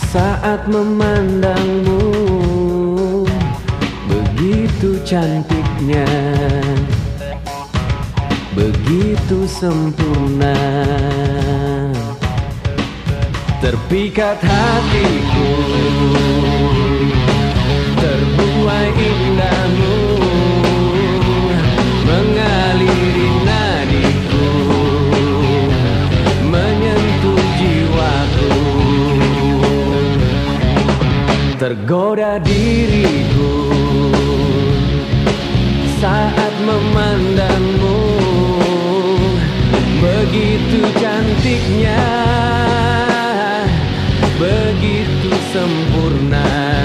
Saat memandangmu, begitu cantiknya, begitu sempurna. Terpikat hatiku, terbuai indahmu, mengaliri nadiku, menyentuh jiwaku. Tergoda diriku saat memandangmu, begitu cantiknya, begitu sempurna.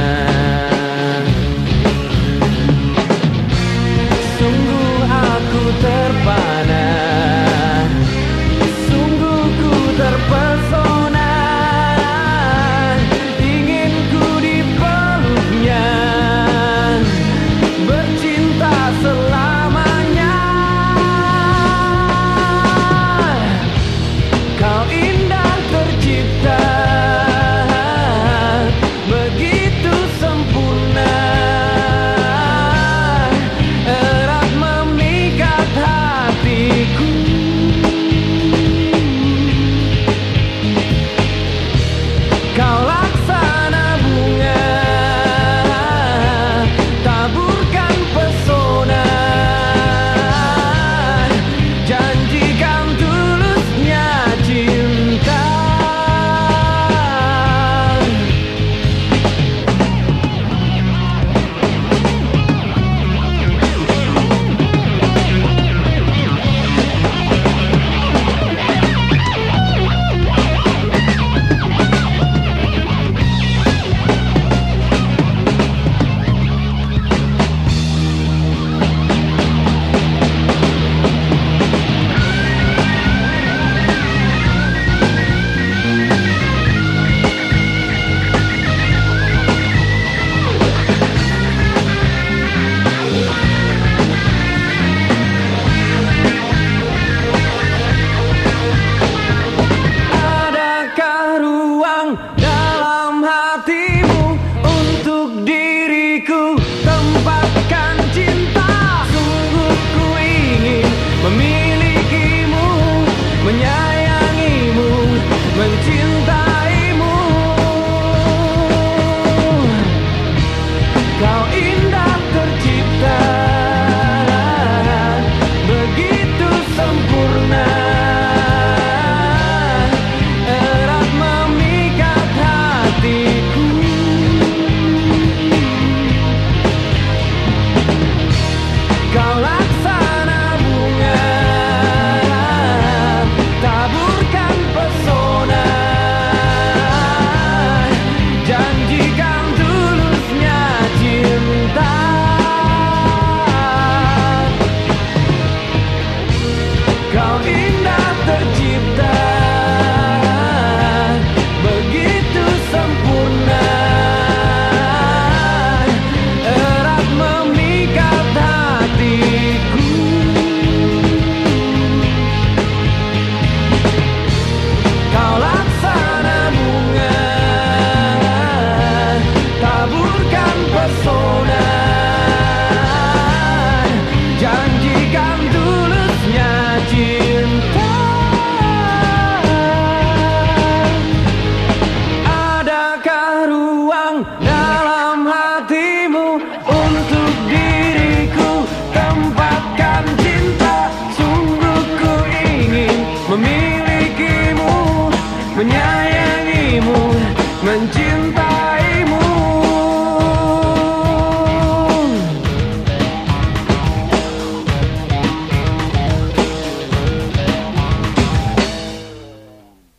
Sungguh aku terpana, sungguh ku terpesona, ingin ku dipeluknya, bercinta selamanya. Kau indah tercipta, begitu sempurna, erat memikat hatiku. Kau laksana bunga, taburkan pesona, janjikan tulusnya cinta. Dalam hatimu untuk diriku tempatkan cinta. Sungguh ku ingin memilikimu, menyayangimu, mencintaimu. Kau indah tercipta, begitu sempurna, kau laksana bunga, taburkan pesona, janjikan tulusnya cinta. Kau